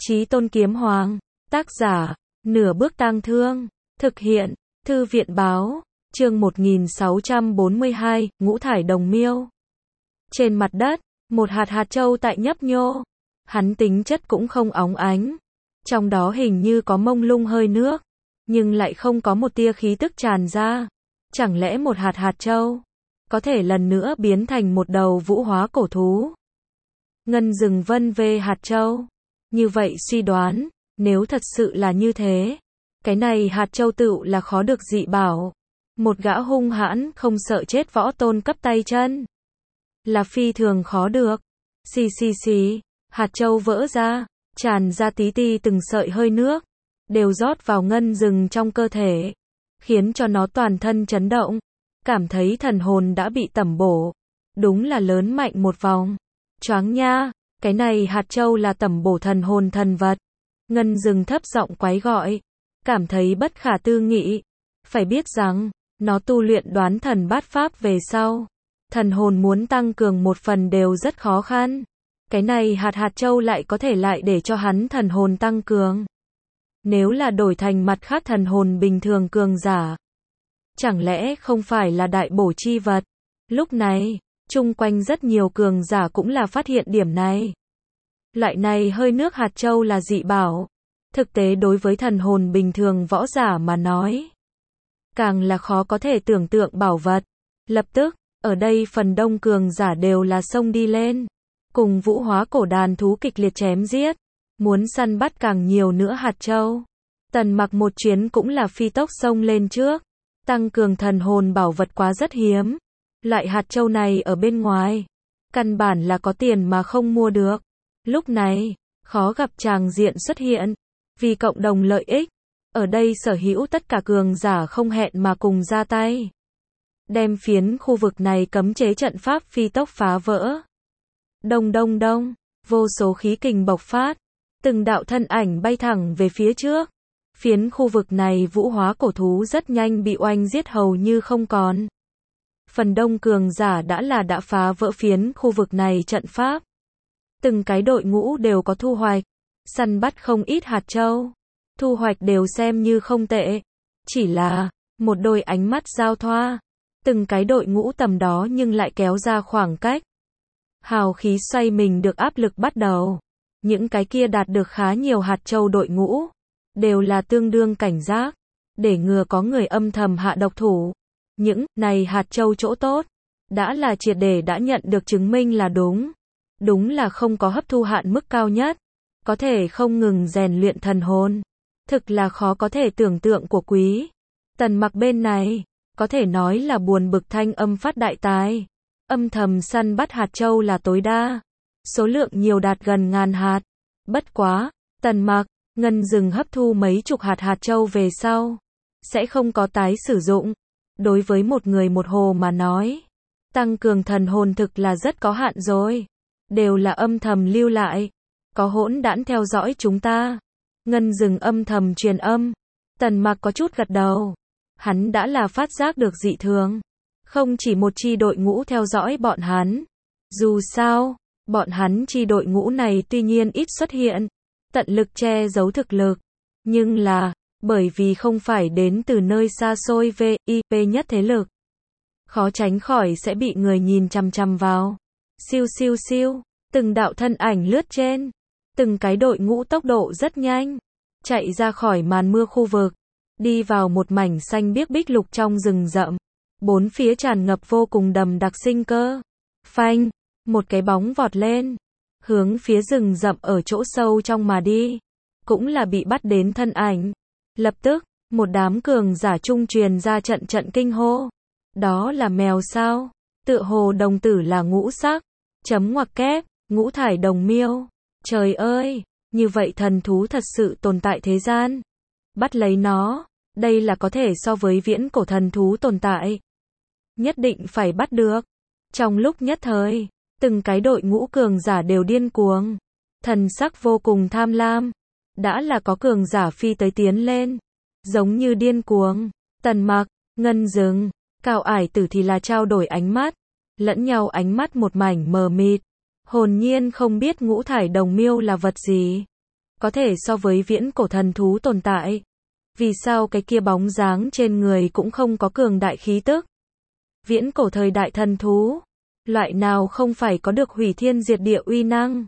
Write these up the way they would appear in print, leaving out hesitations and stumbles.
Chí Tôn Kiếm Hoàng, tác giả, Nửa Bước Tang Thương, thực hiện, Thư viện báo, chương 1642, Ngũ Thải Đồng Miêu. Trên mặt đất, một hạt châu tại nhấp nhô. Hắn tính chất cũng không óng ánh. Trong đó hình như có mông lung hơi nước, nhưng lại không có một tia khí tức tràn ra. Chẳng lẽ một hạt châu có thể lần nữa biến thành một đầu vũ hóa cổ thú? Ngân Dừng vân về hạt châu. Như vậy suy đoán, nếu thật sự là như thế, cái này hạt châu tựu là khó được dị bảo. Một gã hung hãn không sợ chết võ tôn cấp tay chân, là phi thường khó được. Xì, hạt châu vỡ ra, tràn ra tí ti từng sợi hơi nước, đều rót vào Ngân Dừng trong cơ thể, khiến cho nó toàn thân chấn động, cảm thấy thần hồn đã bị tẩm bổ. Đúng là lớn mạnh một vòng. Choáng nha, cái này hạt châu là tẩm bổ thần hồn thần vật. Ngân Dừng thấp giọng quái gọi, cảm thấy bất khả tư nghị. Phải biết rằng, nó tu luyện đoán thần bát pháp về sau, thần hồn muốn tăng cường một phần đều rất khó khăn. Cái này hạt châu lại có thể lại để cho hắn thần hồn tăng cường. Nếu là đổi thành mặt khác thần hồn bình thường cường giả, chẳng lẽ không phải là đại bổ chi vật? Lúc này, chung quanh rất nhiều cường giả cũng là phát hiện điểm này. Loại này hơi nước hạt châu là dị bảo. Thực tế đối với thần hồn bình thường võ giả mà nói, càng là khó có thể tưởng tượng bảo vật. Lập tức, ở đây phần đông cường giả đều là xông đi lên, cùng vũ hóa cổ đàn thú kịch liệt chém giết, muốn săn bắt càng nhiều nữa hạt châu. Tần Mặc một chuyến cũng là phi tốc xông lên trước, tăng cường thần hồn bảo vật quá rất hiếm. Loại hạt châu này ở bên ngoài, căn bản là có tiền mà không mua được. Lúc này, khó gặp tràng diện xuất hiện, vì cộng đồng lợi ích, ở đây sở hữu tất cả cường giả không hẹn mà cùng ra tay, đem phiến khu vực này cấm chế trận pháp phi tốc phá vỡ. Đông, vô số khí kình bộc phát, từng đạo thân ảnh bay thẳng về phía trước. Phiến khu vực này vũ hóa cổ thú rất nhanh bị oanh giết hầu như không còn. Phần đông cường giả đã phá vỡ phiến khu vực này trận pháp. Từng cái đội ngũ đều có thu hoạch, săn bắt không ít hạt châu, thu hoạch đều xem như không tệ. Chỉ là, một đôi ánh mắt giao thoa, từng cái đội ngũ tầm đó nhưng lại kéo ra khoảng cách. Hào khí xoay mình được áp lực bắt đầu. Những cái kia đạt được khá nhiều hạt châu đội ngũ, đều là tương đương cảnh giác, để ngừa có người âm thầm hạ độc thủ. Những này hạt châu chỗ tốt, đã là triệt để đã nhận được chứng minh là đúng. Đúng là không có hấp thu hạn mức cao nhất, có thể không ngừng rèn luyện thần hồn. Thực là khó có thể tưởng tượng của quý. Tần Mặc bên này, có thể nói là buồn bực thanh âm phát đại tài. Âm thầm săn bắt hạt châu là tối đa, số lượng nhiều đạt gần ngàn hạt. Bất quá, Tần Mặc, Ngân Dừng hấp thu mấy chục hạt châu về sau, sẽ không có tái sử dụng. Đối với một người một hồ mà nói, tăng cường thần hồn thực là rất có hạn rồi. Đều là âm thầm lưu lại, có hỗn đản theo dõi chúng ta. Ngân Dừng âm thầm truyền âm. Tần Mặc có chút gật đầu. Hắn đã là phát giác được dị thường. Không chỉ một chi đội ngũ theo dõi bọn hắn. Dù sao, bọn hắn chi đội ngũ này tuy nhiên ít xuất hiện, tận lực che giấu thực lực. Nhưng là, bởi vì không phải đến từ nơi xa xôi VIP nhất thế lực, khó tránh khỏi sẽ bị người nhìn chằm chằm vào. Siêu, từng đạo thân ảnh lướt trên, từng cái đội ngũ tốc độ rất nhanh, chạy ra khỏi màn mưa khu vực, đi vào một mảnh xanh biếc bích lục trong rừng rậm, bốn phía tràn ngập vô cùng đậm đặc sinh cơ. Phanh, một cái bóng vọt lên, hướng phía rừng rậm ở chỗ sâu trong mà đi, cũng là bị bắt đến thân ảnh. Lập tức, một đám cường giả trung truyền ra trận kinh hô. Đó là mèo sao? Tựa hồ đồng tử là ngũ sắc. Chấm ngoặc kép, ngũ thải đồng miêu. Trời ơi, như vậy thần thú thật sự tồn tại thế gian. Bắt lấy nó, đây là có thể so với viễn cổ thần thú tồn tại. Nhất định phải bắt được. Trong lúc nhất thời, từng cái đội ngũ cường giả đều điên cuồng, thần sắc vô cùng tham lam. Đã là có cường giả phi tới tiến lên, giống như điên cuồng. Tần Mặc, Ngân Dừng, Cao Ải Tử thì là trao đổi ánh mắt, lẫn nhau ánh mắt một mảnh mờ mịt, hồn nhiên không biết ngũ thải đồng miêu là vật gì. có thể so với viễn cổ thần thú tồn tại. Vì sao cái kia bóng dáng trên người cũng không có cường đại khí tức? Viễn cổ thời đại thần thú, loại nào không phải có được hủy thiên diệt địa uy năng?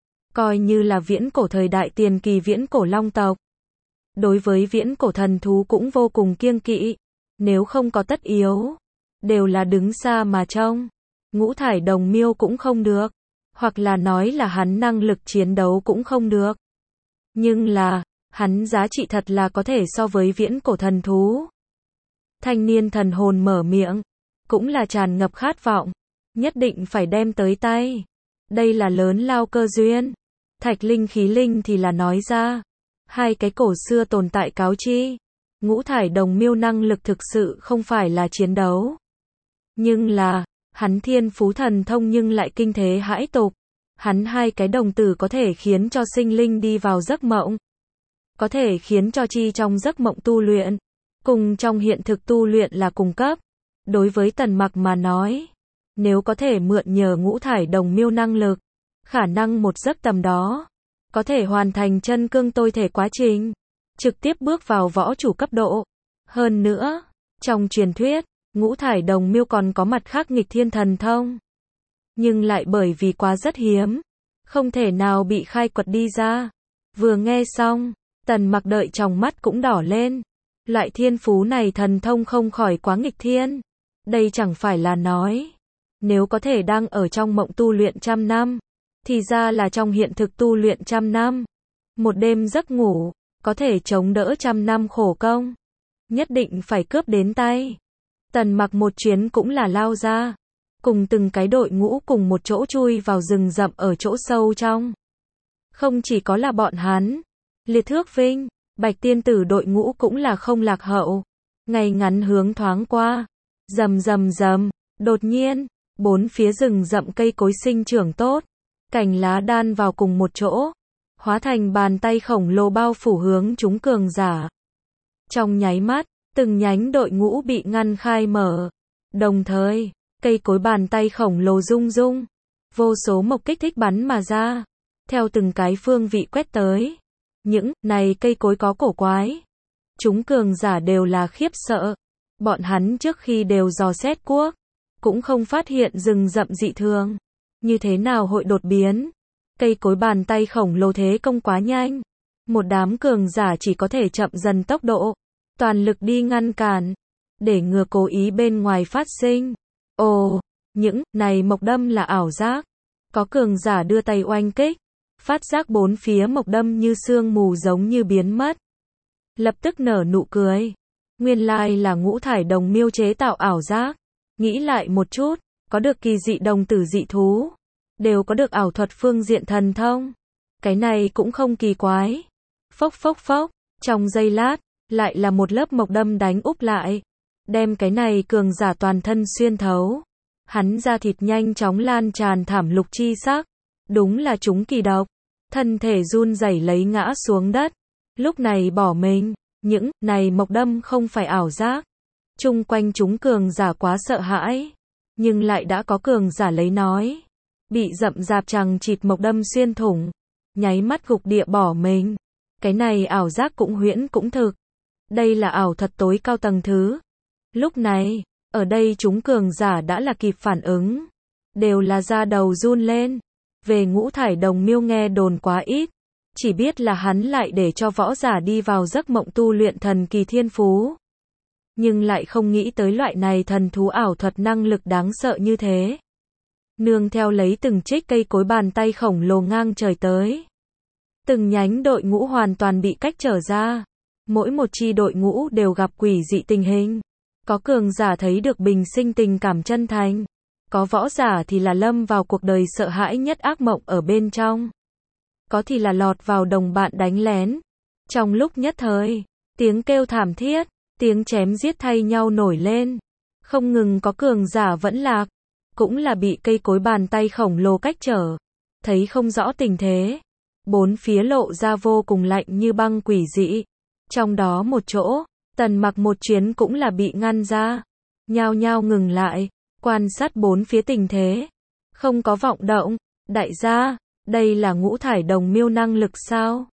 Coi như là viễn cổ thời đại tiền kỳ viễn cổ long tộc. Đối với viễn cổ thần thú cũng vô cùng kiêng kỵ, nếu không có tất yếu, đều là đứng xa mà trông. Ngũ thải đồng miêu cũng không được, hoặc là nói là hắn năng lực chiến đấu cũng không được. Nhưng là, hắn giá trị thật là có thể so với viễn cổ thần thú. Thanh niên thần hồn mở miệng, cũng là tràn ngập khát vọng, nhất định phải đem tới tay. Đây là lớn lao cơ duyên. Thạch Linh Khí Linh thì là nói ra, hai cái cổ xưa tồn tại cáo chi, ngũ thải đồng miêu năng lực thực sự không phải là chiến đấu. Nhưng là, hắn thiên phú thần thông nhưng lại kinh thế hãi tục. Hắn hai cái đồng tử có thể khiến cho sinh linh đi vào giấc mộng. Có thể khiến cho chi trong giấc mộng tu luyện. Cùng trong hiện thực tu luyện là cùng cấp. Đối với Tần Mặc mà nói, nếu có thể mượn nhờ ngũ thải đồng miêu năng lực, khả năng một giấc tầm đó, có thể hoàn thành chân cương tôi thể quá trình, trực tiếp bước vào võ chủ cấp độ. Hơn nữa, trong truyền thuyết, ngũ thải đồng miêu còn có mặt khác nghịch thiên thần thông. Nhưng lại bởi vì quá rất hiếm, không thể nào bị khai quật đi ra. Vừa nghe xong, Tần Mặc đợi trong mắt cũng đỏ lên. Loại thiên phú này thần thông không khỏi quá nghịch thiên. Đây chẳng phải là nói, nếu có thể đang ở trong mộng tu luyện trăm năm, thì ra là trong hiện thực tu luyện trăm năm. Một đêm giấc ngủ, có thể chống đỡ trăm năm khổ công. Nhất định phải cướp đến tay. Tần Mặc một chuyến cũng là lao ra, cùng từng cái đội ngũ cùng một chỗ chui vào rừng rậm ở chỗ sâu trong. Không chỉ có là bọn hắn, Liệt Thước Vinh, Bạch Tiên Tử đội ngũ cũng là không lạc hậu. Ngày ngắn hướng thoáng qua, rầm rầm rầm, đột nhiên, bốn phía rừng rậm cây cối sinh trưởng tốt, cành lá đan vào cùng một chỗ, hóa thành bàn tay khổng lồ bao phủ hướng chúng cường giả. Trong nháy mắt, từng nhánh đội ngũ bị ngăn khai mở. Đồng thời, cây cối bàn tay khổng lồ rung rung, vô số mộc kích thích bắn mà ra, theo từng cái phương vị quét tới. Những này cây cối có cổ quái, chúng cường giả đều là khiếp sợ. Bọn hắn trước khi đều dò xét quốc, cũng không phát hiện rừng rậm dị thường. Như thế nào hội đột biến? Cây cối bàn tay khổng lồ thế công quá nhanh, một đám cường giả chỉ có thể chậm dần tốc độ, toàn lực đi ngăn cản, để ngừa cố ý bên ngoài phát sinh. Ồ, những này mộc đâm là ảo giác. Có cường giả đưa tay oanh kích, phát giác bốn phía mộc đâm như sương mù giống như biến mất. Lập tức nở nụ cười. Nguyên lai là ngũ thải đồng miêu chế tạo ảo giác. Nghĩ lại một chút, có được kỳ dị đồng tử dị thú, đều có được ảo thuật phương diện thần thông. Cái này cũng không kỳ quái. Phốc phốc phốc, trong giây lát, lại là một lớp mộc đâm đánh úp lại, đem cái này cường giả toàn thân xuyên thấu. Hắn da thịt nhanh chóng lan tràn thảm lục chi sắc, đúng là chúng kỳ độc. Thân thể run rẩy lấy ngã xuống đất. Lúc này bỏ mình, những này mộc đâm không phải ảo giác. Chung quanh chúng cường giả quá sợ hãi, nhưng lại đã có cường giả lấy nói, bị rậm rạp chằng chịt mộc đâm xuyên thủng, nháy mắt gục địa bỏ mình. Cái này ảo giác cũng huyễn cũng thực. Đây là ảo thuật tối cao tầng thứ. Lúc này, ở đây chúng cường giả đã là kịp phản ứng, đều là da đầu run lên. Về ngũ thải đồng miêu nghe đồn quá ít, chỉ biết là hắn lại để cho võ giả đi vào giấc mộng tu luyện thần kỳ thiên phú. Nhưng lại không nghĩ tới loại này thần thú ảo thuật năng lực đáng sợ như thế. Nương theo lấy từng trích cây cối bàn tay khổng lồ ngang trời tới. Từng nhánh đội ngũ hoàn toàn bị cách trở ra. Mỗi một chi đội ngũ đều gặp quỷ dị tình hình. Có cường giả thấy được bình sinh tình cảm chân thành. Có võ giả thì là lâm vào cuộc đời sợ hãi nhất ác mộng ở bên trong. Có thì là lọt vào đồng bạn đánh lén. Trong lúc nhất thời, tiếng kêu thảm thiết, tiếng chém giết thay nhau nổi lên. Không ngừng có cường giả vẫn lạc, cũng là bị cây cối bàn tay khổng lồ cách trở. Thấy không rõ tình thế, bốn phía lộ ra vô cùng lạnh như băng quỷ dị. Trong đó một chỗ, Tần Mặc một chuyến cũng là bị ngăn ra. Nhao nhao ngừng lại, quan sát bốn phía tình thế. Không có vọng động. Đại gia, đây là ngũ thải đồng miêu năng lực sao?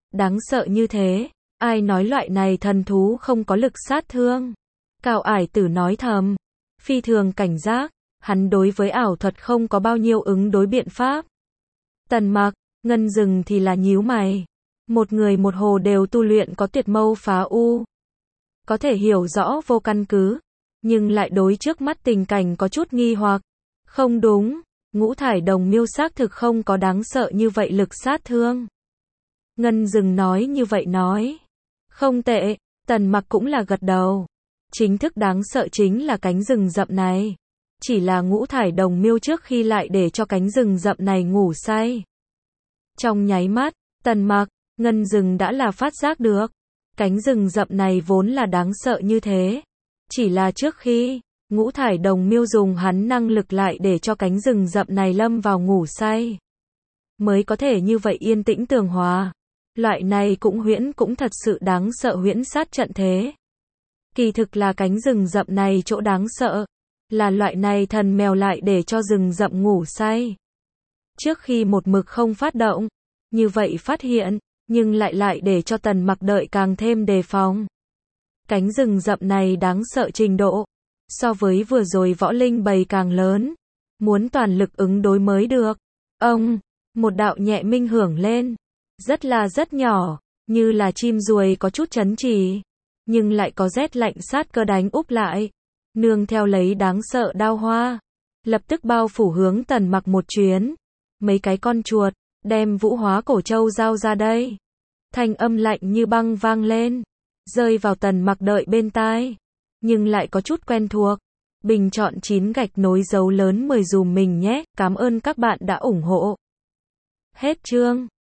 Đáng sợ như thế, ai nói loại này thần thú không có lực sát thương? Cao Ải Tử nói thầm, phi thường cảnh giác, hắn đối với ảo thuật không có bao nhiêu ứng đối biện pháp. Tần Mặc, Ngân Dừng thì là nhíu mày. Một người một hồ đều tu luyện có tuyệt mâu phá u. Có thể hiểu rõ vô căn cứ, nhưng lại đối trước mắt tình cảnh có chút nghi hoặc. Không đúng, ngũ thải đồng miêu xác thực không có đáng sợ như vậy lực sát thương. Ngân Dừng nói như vậy nói. Không tệ, Tần Mặc cũng là gật đầu. Chính thức đáng sợ chính là cánh rừng rậm này. Chỉ là ngũ thải đồng miêu trước khi lại để cho cánh rừng rậm này ngủ say. Trong nháy mắt, Tần Mặc, Ngân Dừng đã là phát giác được. Cánh rừng rậm này vốn là đáng sợ như thế. Chỉ là trước khi, ngũ thải đồng miêu dùng hắn năng lực lại để cho cánh rừng rậm này lâm vào ngủ say. Mới có thể như vậy yên tĩnh tường hòa. Loại này cũng thật sự đáng sợ huyễn sát trận thế. Kỳ thực là cánh rừng rậm này chỗ đáng sợ. Là loại này thần mèo lại để cho rừng rậm ngủ say. Trước khi một mực không phát động, như vậy phát hiện, nhưng lại để cho Tần Mặc đợi càng thêm đề phòng. Cánh rừng rậm này đáng sợ trình độ, so với vừa rồi võ linh bầy càng lớn, muốn toàn lực ứng đối mới được. Ông, một đạo nhẹ minh hưởng lên, rất nhỏ, như là chim ruồi có chút chấn trì, nhưng lại có rét lạnh sát cơ đánh úp lại, nương theo lấy đáng sợ đao hoa, lập tức bao phủ hướng Tần Mặc một chuyến. Mấy cái con chuột, đem Vũ Hóa Cổ Châu giao ra đây. Thanh âm lạnh như băng vang lên, rơi vào Tần Mặc đợi bên tai, nhưng lại có chút quen thuộc. Bình chọn 9 gạch nối dấu lớn 10 dùm mình nhé, cảm ơn các bạn đã ủng hộ. Hết chương.